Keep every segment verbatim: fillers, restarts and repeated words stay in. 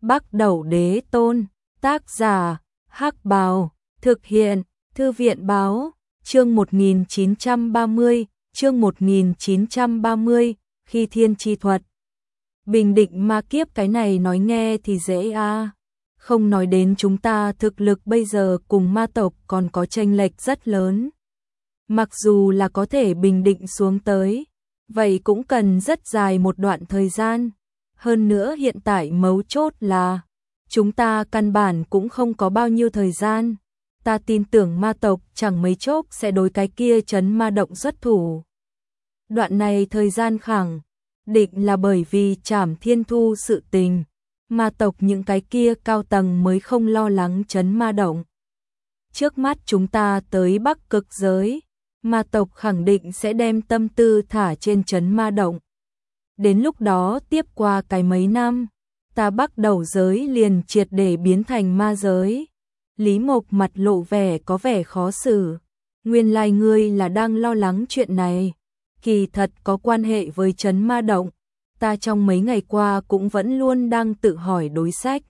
Bắc Đẩu Đế Tôn, tác giả, Hắc Bào, thực hiện, Thư viện báo, chương một nghìn chín trăm ba mươi, chương một nghìn chín trăm ba mươi, khi thiên chi thuật. Bình định ma kiếp cái này nói nghe thì dễ à. Không nói đến chúng ta thực lực bây giờ cùng ma tộc còn có chênh lệch rất lớn. Mặc dù là có thể bình định xuống tới, vậy cũng cần rất dài một đoạn thời gian. Hơn nữa hiện tại mấu chốt là, chúng ta căn bản cũng không có bao nhiêu thời gian. Ta tin tưởng ma tộc chẳng mấy chốc sẽ đối cái kia trấn ma động xuất thủ. Đoạn này thời gian khẳng định là bởi vì Trảm Thiên Thu sự tình, ma tộc những cái kia cao tầng mới không lo lắng trấn ma động. Trước mắt chúng ta tới Bắc Cực giới, ma tộc khẳng định sẽ đem tâm tư thả trên trấn ma động. Đến lúc đó tiếp qua cái mấy năm, ta Bắc Đẩu giới liền triệt để biến thành ma giới. Lý Mộc mặt lộ vẻ có vẻ khó xử. Nguyên lai ngươi là đang lo lắng chuyện này. Kỳ thật có quan hệ với trấn ma động. Ta trong mấy ngày qua cũng vẫn luôn đang tự hỏi đối sách.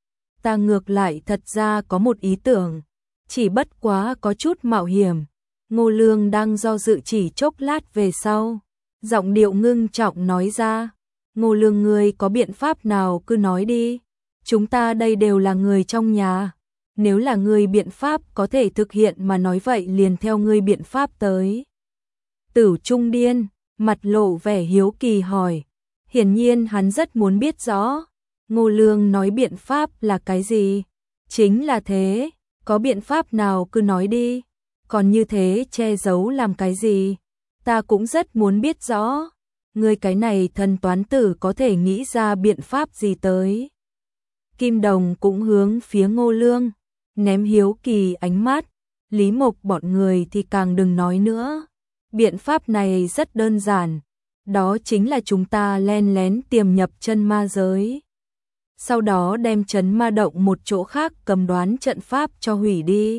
Ta ngược lại thật ra có một ý tưởng, chỉ bất quá có chút mạo hiểm. Ngô Lương đang do dự chỉ chốc lát về sau, giọng điệu ngưng trọng nói ra. Ngô Lương, ngươi có biện pháp nào cứ nói đi. Chúng ta đây đều là người trong nhà. Nếu là ngươi biện pháp có thể thực hiện mà nói vậy liền theo ngươi biện pháp tới. Tử Trung Điên, mặt lộ vẻ hiếu kỳ hỏi. Hiển nhiên hắn rất muốn biết rõ. Ngô Lương nói biện pháp là cái gì? Chính là thế, có biện pháp nào cứ nói đi. Còn như thế che giấu làm cái gì? Ta cũng rất muốn biết rõ. Ngươi cái này thần toán tử có thể nghĩ ra biện pháp gì tới? Kim Đồng cũng hướng phía Ngô Lương ném hiếu kỳ ánh mắt. Lý Mộc bọn người thì càng đừng nói nữa. Biện pháp này rất đơn giản, đó chính là chúng ta len lén tiềm nhập chân ma giới. Sau đó đem trấn ma động một chỗ khác cầm đoán trận pháp cho hủy đi.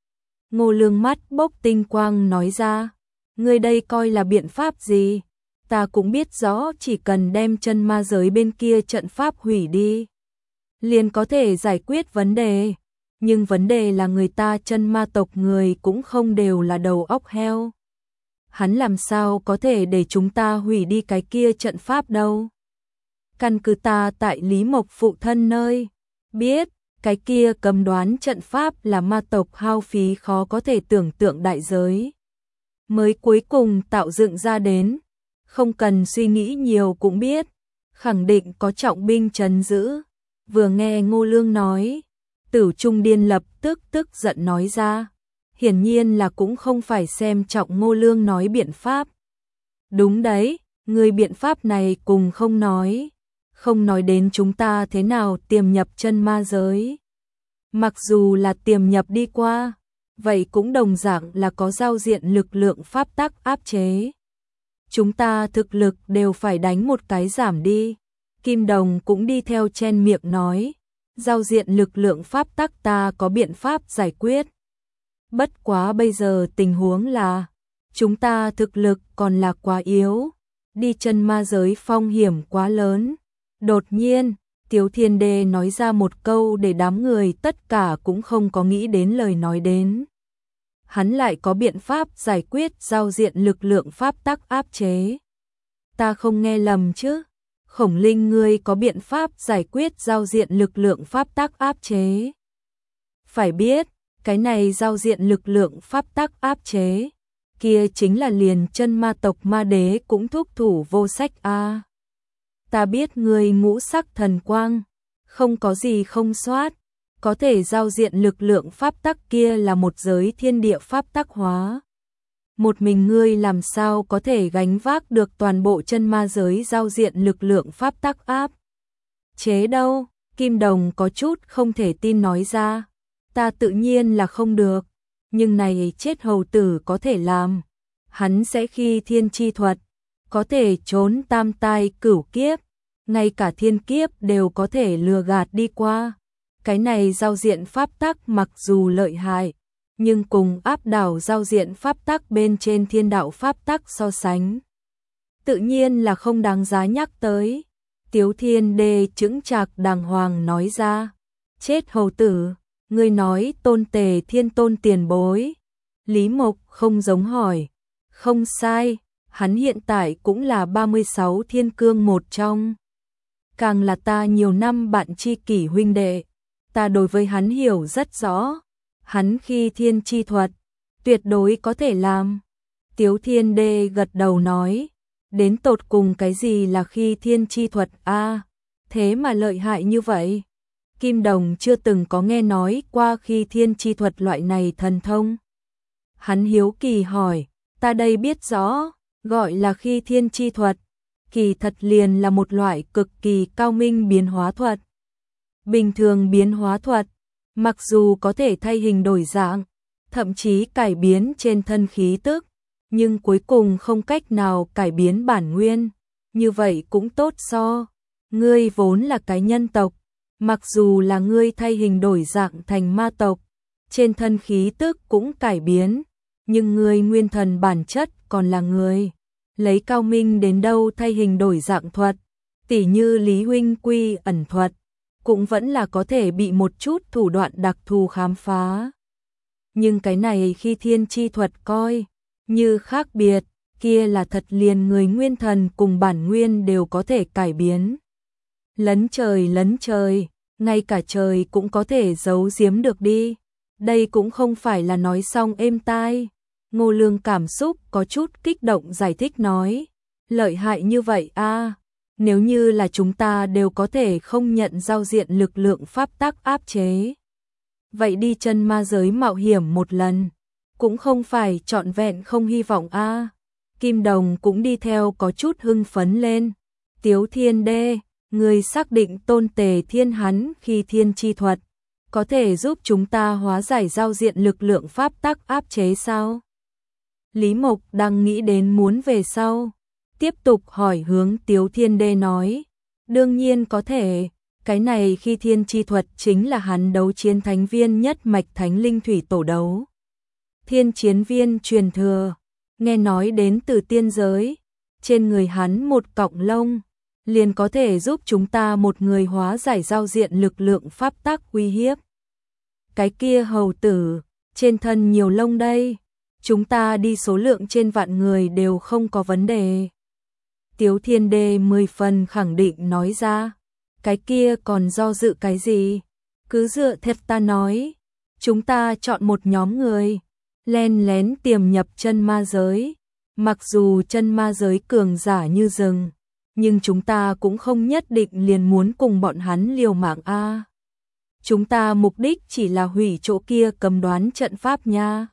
Ngô Lương mắt bốc tinh quang nói ra. Ngươi đây coi là biện pháp gì? Ta cũng biết rõ chỉ cần đem chân ma giới bên kia trận pháp hủy đi, liền có thể giải quyết vấn đề. Nhưng vấn đề là người ta chân ma tộc người cũng không đều là đầu óc heo. Hắn làm sao có thể để chúng ta hủy đi cái kia trận pháp đâu? Căn cứ ta tại Lý Mộc phụ thân nơi biết, cái kia cầm đoán trận pháp là ma tộc hao phí khó có thể tưởng tượng đại giới mới cuối cùng tạo dựng ra đến. Không cần suy nghĩ nhiều cũng biết, khẳng định có trọng binh trấn giữ. Vừa nghe Ngô Lương nói, Tử Trung Điên lập tức tức giận nói ra. Hiển nhiên là cũng không phải xem trọng Ngô Lương nói biện pháp. Đúng đấy, người biện pháp này cùng không nói. Không nói đến chúng ta thế nào tiềm nhập chân ma giới. Mặc dù là tiềm nhập đi qua, vậy cũng đồng dạng là có giao diện lực lượng pháp tắc áp chế. Chúng ta thực lực đều phải đánh một cái giảm đi. Kim Đồng cũng đi theo chen miệng nói. Giao diện lực lượng pháp tắc ta có biện pháp giải quyết. Bất quá bây giờ tình huống là, chúng ta thực lực còn là quá yếu. Đi chân ma giới phong hiểm quá lớn. Đột nhiên, Tiếu Thiên Đê nói ra một câu để đám người tất cả cũng không có nghĩ đến lời nói đến. Hắn lại có biện pháp giải quyết giao diện lực lượng pháp tắc áp chế. Ta không nghe lầm chứ? Khổng Linh, ngươi có biện pháp giải quyết giao diện lực lượng pháp tắc áp chế? Phải biết, cái này giao diện lực lượng pháp tắc áp chế, kia chính là liền chân ma tộc ma đế cũng thúc thủ vô sách a. À. Ta biết ngươi ngũ sắc thần quang, không có gì không soát, có thể giao diện lực lượng pháp tắc kia là một giới thiên địa pháp tắc hóa. Một mình ngươi làm sao có thể gánh vác được toàn bộ chân ma giới giao diện lực lượng pháp tắc áp chế đâu? Kim Đồng có chút không thể tin nói ra. Ta tự nhiên là không được, nhưng này chết hầu tử có thể làm. Hắn sẽ khi thiên chi thuật, có thể trốn tam tai cửu kiếp, ngay cả thiên kiếp đều có thể lừa gạt đi qua. Cái này giao diện pháp tắc mặc dù lợi hại, nhưng cùng áp đảo giao diện pháp tắc bên trên thiên đạo pháp tắc so sánh, tự nhiên là không đáng giá nhắc tới. Tiếu Thiên Đê chững chạc đàng hoàng nói ra. Chết hầu tử, ngươi nói Tôn Tề Thiên Tôn tiền bối. Lý Mộc không giống hỏi. Không sai, hắn hiện tại cũng là ba mươi sáu thiên cương một trong. Càng là ta nhiều năm bạn tri kỷ huynh đệ, ta đối với hắn hiểu rất rõ. Hắn khi thiên chi thuật, tuyệt đối có thể làm. Tiếu Thiên Đê gật đầu nói, đến tột cùng cái gì là khi thiên chi thuật a? À, thế mà lợi hại như vậy. Kim Đồng chưa từng có nghe nói qua khi thiên chi thuật loại này thần thông. Hắn hiếu kỳ hỏi, ta đây biết rõ, gọi là khi thiên chi thuật, kỳ thật liền là một loại cực kỳ cao minh biến hóa thuật. Bình thường biến hóa thuật, mặc dù có thể thay hình đổi dạng, thậm chí cải biến trên thân khí tức, nhưng cuối cùng không cách nào cải biến bản nguyên, như vậy cũng tốt so. Ngươi vốn là cái nhân tộc, mặc dù là ngươi thay hình đổi dạng thành ma tộc, trên thân khí tức cũng cải biến, nhưng ngươi nguyên thần bản chất còn là người. Lấy cao minh đến đâu thay hình đổi dạng thuật, tỉ như Lý huynh quy ẩn thuật, cũng vẫn là có thể bị một chút thủ đoạn đặc thù khám phá. Nhưng cái này khi thiên chi thuật coi như khác biệt, kia là thật liền người nguyên thần cùng bản nguyên đều có thể cải biến. Lấn trời lấn trời, ngay cả trời cũng có thể giấu giếm được đi. Đây cũng không phải là nói xong êm tai. Ngô Lương cảm xúc có chút kích động giải thích nói, lợi hại như vậy a, à, nếu như là chúng ta đều có thể không nhận giao diện lực lượng pháp tắc áp chế. Vậy đi chân ma giới mạo hiểm một lần, cũng không phải trọn vẹn không hy vọng a. À. Kim Đồng cũng đi theo có chút hưng phấn lên. Tiếu Thiên Đê, người xác định Tôn Tề Thiên hắn khi thiên chi thuật, có thể giúp chúng ta hóa giải giao diện lực lượng pháp tắc áp chế sao? Lý Mộc đang nghĩ đến muốn về sau, tiếp tục hỏi hướng Tiếu Thiên Đê nói, đương nhiên có thể, cái này khi thiên chi thuật chính là hắn đấu chiến thánh viên nhất mạch thánh linh thủy tổ đấu. Thiên chiến viên truyền thừa, nghe nói đến từ tiên giới, trên người hắn một cọng lông, liền có thể giúp chúng ta một người hóa giải giao diện lực lượng pháp tắc uy hiếp. Cái kia hầu tử, trên thân nhiều lông đây. Chúng ta đi số lượng trên vạn người đều không có vấn đề. Tiếu Thiên Đê mười phần khẳng định nói ra. Cái kia còn do dự cái gì? Cứ dựa theo ta nói. Chúng ta chọn một nhóm người, len lén tiềm nhập chân ma giới. Mặc dù chân ma giới cường giả như rừng, nhưng chúng ta cũng không nhất định liền muốn cùng bọn hắn liều mạng a. Chúng ta mục đích chỉ là hủy chỗ kia cầm đoán trận pháp nha.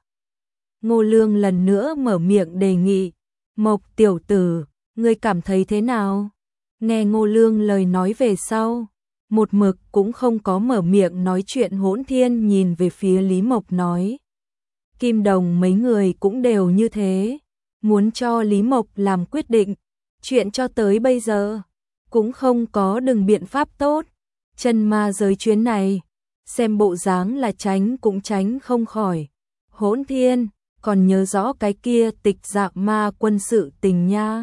Ngô Lương lần nữa mở miệng đề nghị, Mộc tiểu tử, ngươi cảm thấy thế nào? Nghe Ngô Lương lời nói về sau, một mực cũng không có mở miệng nói chuyện Hỗn Thiên nhìn về phía Lý Mộc nói. Kim Đồng mấy người cũng đều như thế, muốn cho Lý Mộc làm quyết định, chuyện cho tới bây giờ, cũng không có đừng biện pháp tốt. Chân ma giới chuyến này, xem bộ dáng là tránh cũng tránh không khỏi. Hỗn Thiên, còn nhớ rõ cái kia tịch dạ ma quân sự tình nha.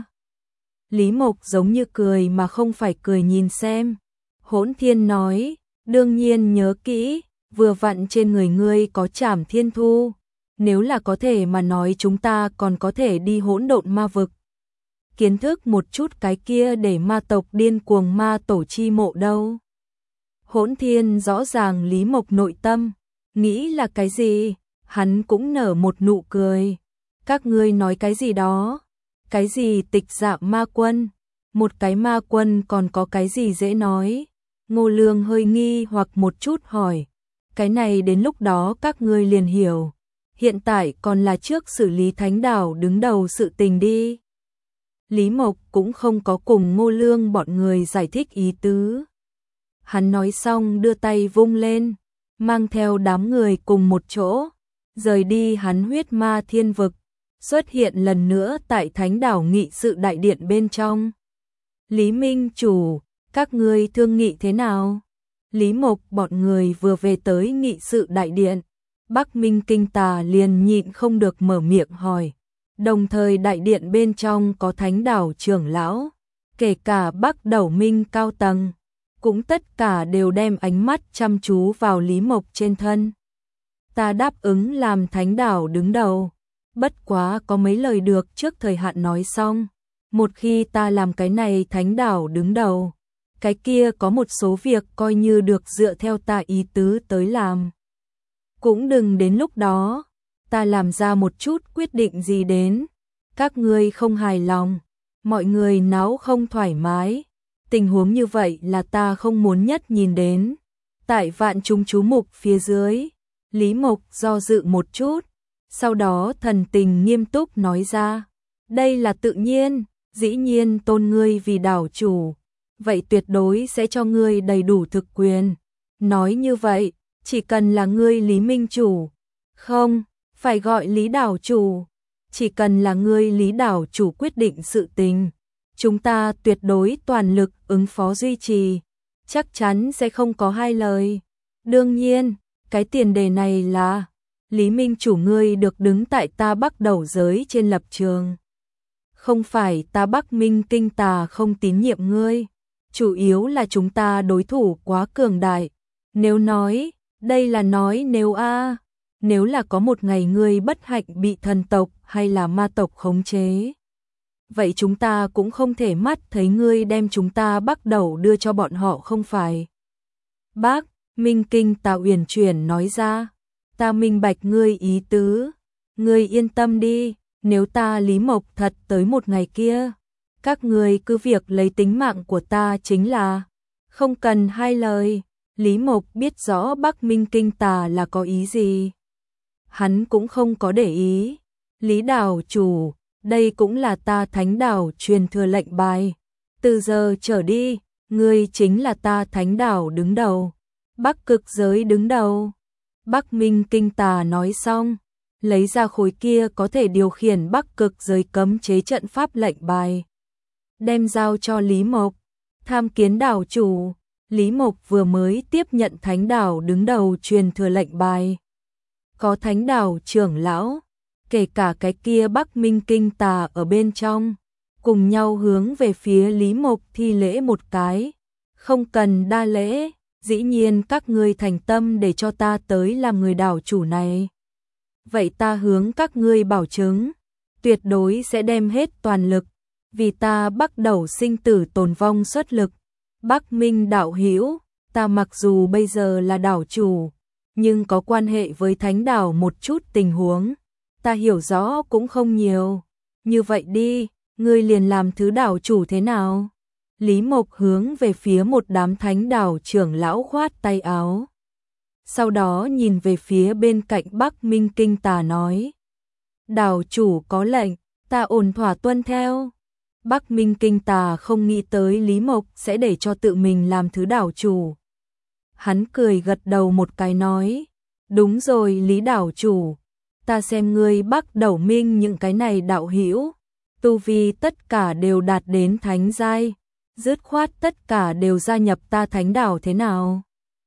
Lý Mộc giống như cười mà không phải cười nhìn xem. Hỗn Thiên nói, đương nhiên nhớ kỹ, vừa vặn trên người ngươi có Trảm Thiên Thu. Nếu là có thể mà nói chúng ta còn có thể đi hỗn độn ma vực. Kiến thức một chút cái kia để ma tộc điên cuồng ma tổ chi mộ đâu. Hỗn Thiên rõ ràng Lý Mộc nội tâm, nghĩ là cái gì? Hắn cũng nở một nụ cười. Các ngươi nói cái gì đó? Cái gì tịch dạ ma quân? Một cái ma quân còn có cái gì dễ nói? Ngô Lương hơi nghi hoặc một chút hỏi. Cái này đến lúc đó các ngươi liền hiểu. Hiện tại còn là trước xử lý thánh đảo đứng đầu sự tình đi. Lý Mộc cũng không có cùng Ngô Lương bọn người giải thích ý tứ. Hắn nói xong đưa tay vung lên, mang theo đám người cùng một chỗ, rời đi hắn huyết ma thiên vực, xuất hiện lần nữa tại thánh đảo nghị sự đại điện bên trong. Lý Minh chủ, các ngươi thương nghị thế nào? Lý Mộc bọn người vừa về tới nghị sự đại điện, Bắc Minh Kinh Tà liền nhịn không được mở miệng hỏi. Đồng thời đại điện bên trong có thánh đảo trưởng lão, kể cả Bắc Đẩu Minh cao tầng, cũng tất cả đều đem ánh mắt chăm chú vào Lý Mộc trên thân. Ta đáp ứng làm thánh đảo đứng đầu, bất quá có mấy lời được trước thời hạn nói xong. Một khi ta làm cái này thánh đảo đứng đầu, cái kia có một số việc coi như được dựa theo ta ý tứ tới làm. Cũng đừng đến lúc đó, ta làm ra một chút quyết định gì đến, các ngươi không hài lòng, mọi người náo không thoải mái. Tình huống như vậy là ta không muốn nhất nhìn đến. Tại vạn chúng chú mục phía dưới, Lý Mộc do dự một chút, sau đó thần tình nghiêm túc nói ra, đây là tự nhiên, dĩ nhiên tôn ngươi vì đảo chủ, vậy tuyệt đối sẽ cho ngươi đầy đủ thực quyền. Nói như vậy, chỉ cần là ngươi Lý Minh chủ, không, phải gọi Lý đảo chủ, chỉ cần là ngươi Lý đảo chủ quyết định sự tình, chúng ta tuyệt đối toàn lực ứng phó duy trì, chắc chắn sẽ không có hai lời. Đương nhiên, cái tiền đề này là Lý Minh chủ ngươi được đứng tại ta Bắc Đẩu giới trên lập trường. Không phải ta Bắc Minh Kinh tà không tín nhiệm ngươi, chủ yếu là chúng ta đối thủ quá cường đại. Nếu nói, đây là nói nếu a, nếu là có một ngày ngươi bất hạnh bị thần tộc hay là ma tộc khống chế, vậy chúng ta cũng không thể mắt thấy ngươi đem chúng ta Bắc Đẩu đưa cho bọn họ không phải. Bác Minh Kinh Tà uyển chuyển nói ra, ta minh bạch ngươi ý tứ, ngươi yên tâm đi, nếu ta Lý Mộc thật tới một ngày kia, các ngươi cứ việc lấy tính mạng của ta chính là, không cần hai lời. Lý Mộc biết rõ Bắc Minh Kinh Tà là có ý gì, hắn cũng không có để ý. Lý đảo chủ, đây cũng là ta thánh đảo truyền thừa lệnh bài, từ giờ trở đi, ngươi chính là ta thánh đảo đứng đầu, Bắc Cực giới đứng đầu. Bắc Minh Kinh Tà nói xong, lấy ra khối kia có thể điều khiển Bắc Cực giới cấm chế trận pháp lệnh bài, đem giao cho Lý Mộc. Tham kiến đảo chủ, Lý Mộc vừa mới tiếp nhận thánh đảo đứng đầu truyền thừa lệnh bài. Có thánh đảo trưởng lão, kể cả cái kia Bắc Minh Kinh Tà ở bên trong, cùng nhau hướng về phía Lý Mộc thi lễ một cái. Không cần đa lễ, dĩ nhiên các ngươi thành tâm để cho ta tới làm người đảo chủ này. Vậy ta hướng các ngươi bảo chứng, tuyệt đối sẽ đem hết toàn lực, vì ta Bắc Đẩu sinh tử tồn vong xuất lực. Bắc Minh đạo hữu, ta mặc dù bây giờ là đảo chủ, nhưng có quan hệ với thánh đảo một chút tình huống, ta hiểu rõ cũng không nhiều. Như vậy đi, ngươi liền làm thứ đảo chủ thế nào? Lý Mộc hướng về phía một đám thánh đảo trưởng lão khoát tay áo. Sau đó nhìn về phía bên cạnh Bắc Minh Kinh Tà nói, đảo chủ có lệnh, ta ổn thỏa tuân theo. Bắc Minh Kinh Tà không nghĩ tới Lý Mộc sẽ để cho tự mình làm thứ đảo chủ. Hắn cười gật đầu một cái nói, đúng rồi Lý đảo chủ, ta xem ngươi Bắc Đẩu Minh những cái này đạo hữu, tu vi tất cả đều đạt đến thánh giai, dứt khoát tất cả đều gia nhập ta thánh đảo thế nào?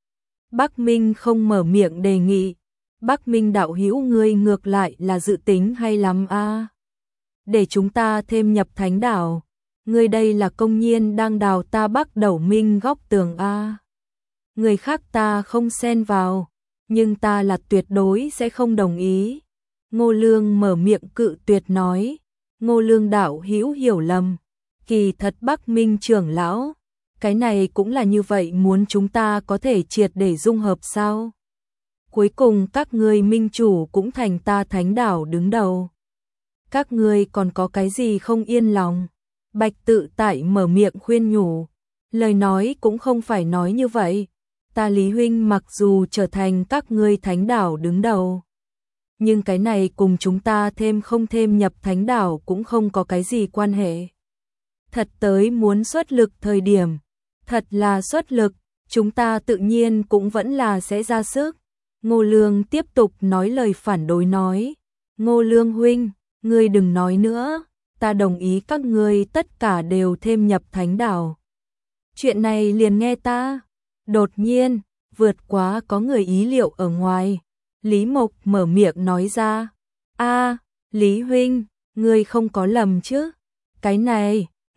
Bắc Minh không mở miệng đề nghị, Bắc Minh đạo hữu ngươi ngược lại là dự tính hay lắm a. Để chúng ta thêm nhập thánh đảo, ngươi đây là công nhiên đang đào ta Bắc Đẩu Minh góc tường a. Người khác ta không xen vào, nhưng ta là tuyệt đối sẽ không đồng ý. Ngô Lương mở miệng cự tuyệt nói, Ngô Lương đạo hữu hiểu lầm, kỳ thật Bắc Minh trưởng lão, cái này cũng là như vậy, muốn chúng ta có thể triệt để dung hợp sao? Cuối cùng các ngươi minh chủ cũng thành ta thánh đảo đứng đầu. Các ngươi còn có cái gì không yên lòng? Bạch Tự Tại mở miệng khuyên nhủ, lời nói cũng không phải nói như vậy. Ta Lý huynh mặc dù trở thành các ngươi thánh đảo đứng đầu, nhưng cái này cùng chúng ta thêm không thêm nhập thánh đảo cũng không có cái gì quan hệ. Thật tới muốn xuất lực thời điểm, thật là xuất lực, chúng ta tự nhiên cũng vẫn là sẽ ra sức. Ngô Lương tiếp tục nói lời phản đối nói, Ngô Lương huynh, ngươi đừng nói nữa, ta đồng ý các ngươi tất cả đều thêm nhập thánh đảo. Chuyện này liền nghe ta. Đột nhiên, vượt quá có người ý liệu ở ngoài, Lý Mộc mở miệng nói ra, a, Lý huynh, ngươi không có lầm chứ? Cái này,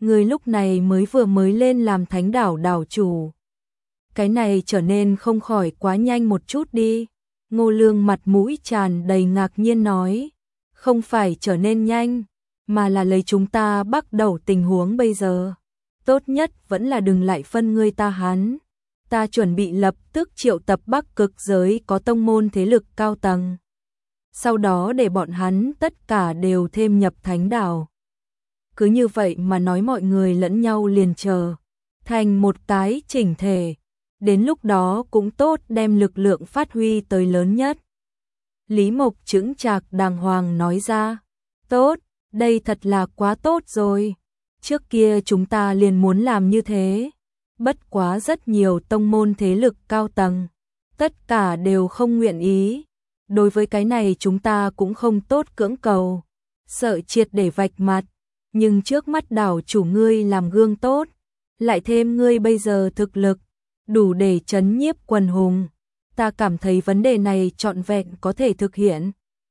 Người lúc này mới vừa mới lên làm thánh đảo đảo chủ. Cái này trở nên không khỏi quá nhanh một chút đi. Ngô Lương mặt mũi tràn đầy ngạc nhiên nói. Không phải trở nên nhanh, mà là lấy chúng ta bắt đầu tình huống bây giờ. Tốt nhất vẫn là đừng lại phân ngươi ta hắn. Ta chuẩn bị lập tức triệu tập Bắc Cực giới có tông môn thế lực cao tầng. Sau đó để bọn hắn tất cả đều thêm nhập thánh đảo. Cứ như vậy mà nói mọi người lẫn nhau liền chờ. Thành một cái chỉnh thể. Đến lúc đó cũng tốt đem lực lượng phát huy tới lớn nhất. Lý Mộc chững chạc đàng hoàng nói ra. Tốt, đây thật là quá tốt rồi. Trước kia chúng ta liền muốn làm như thế. Bất quá rất nhiều tông môn thế lực cao tầng. Tất cả đều không nguyện ý. Đối với cái này chúng ta cũng không tốt cưỡng cầu. Sợ triệt để vạch mặt. Nhưng trước mắt đảo chủ ngươi làm gương tốt. Lại thêm ngươi bây giờ thực lực. Đủ để trấn nhiếp quần hùng. Ta cảm thấy vấn đề này trọn vẹn có thể thực hiện.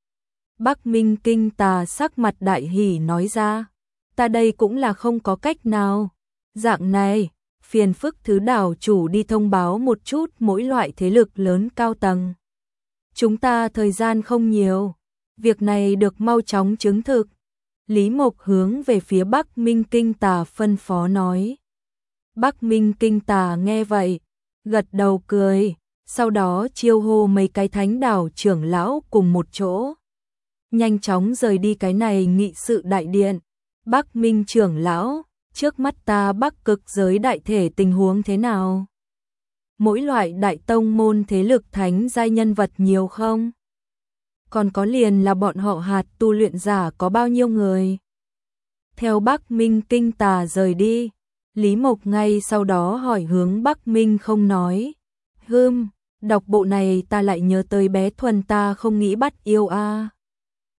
Bắc Minh Kinh Tà sắc mặt đại hỉ nói ra. Ta đây cũng là không có cách nào. Dạng này, phiền phức thứ đảo chủ đi thông báo một chút mỗi loại thế lực lớn cao tầng. Chúng ta thời gian không nhiều. Việc này được mau chóng chứng thực. Lý Mộc hướng về phía Bắc Minh Kinh Tà phân phó nói. Bắc Minh Kinh Tà nghe vậy, gật đầu cười, sau đó chiêu hô mấy cái thánh đảo trưởng lão cùng một chỗ. Nhanh chóng rời đi cái này nghị sự đại điện. Bắc Minh trưởng lão, trước mắt ta Bắc Cực giới đại thể tình huống thế nào? Mỗi loại đại tông môn thế lực thánh giai nhân vật nhiều không? Còn có liền là bọn họ hạt tu luyện giả có bao nhiêu người? Theo Bắc Minh Kinh Tà rời đi, Lý Mộc ngay sau đó hỏi hướng Bắc Minh không nói. Hừm, đọc bộ này ta lại nhớ tới bé Thuần ta không nghĩ bắt yêu a. À.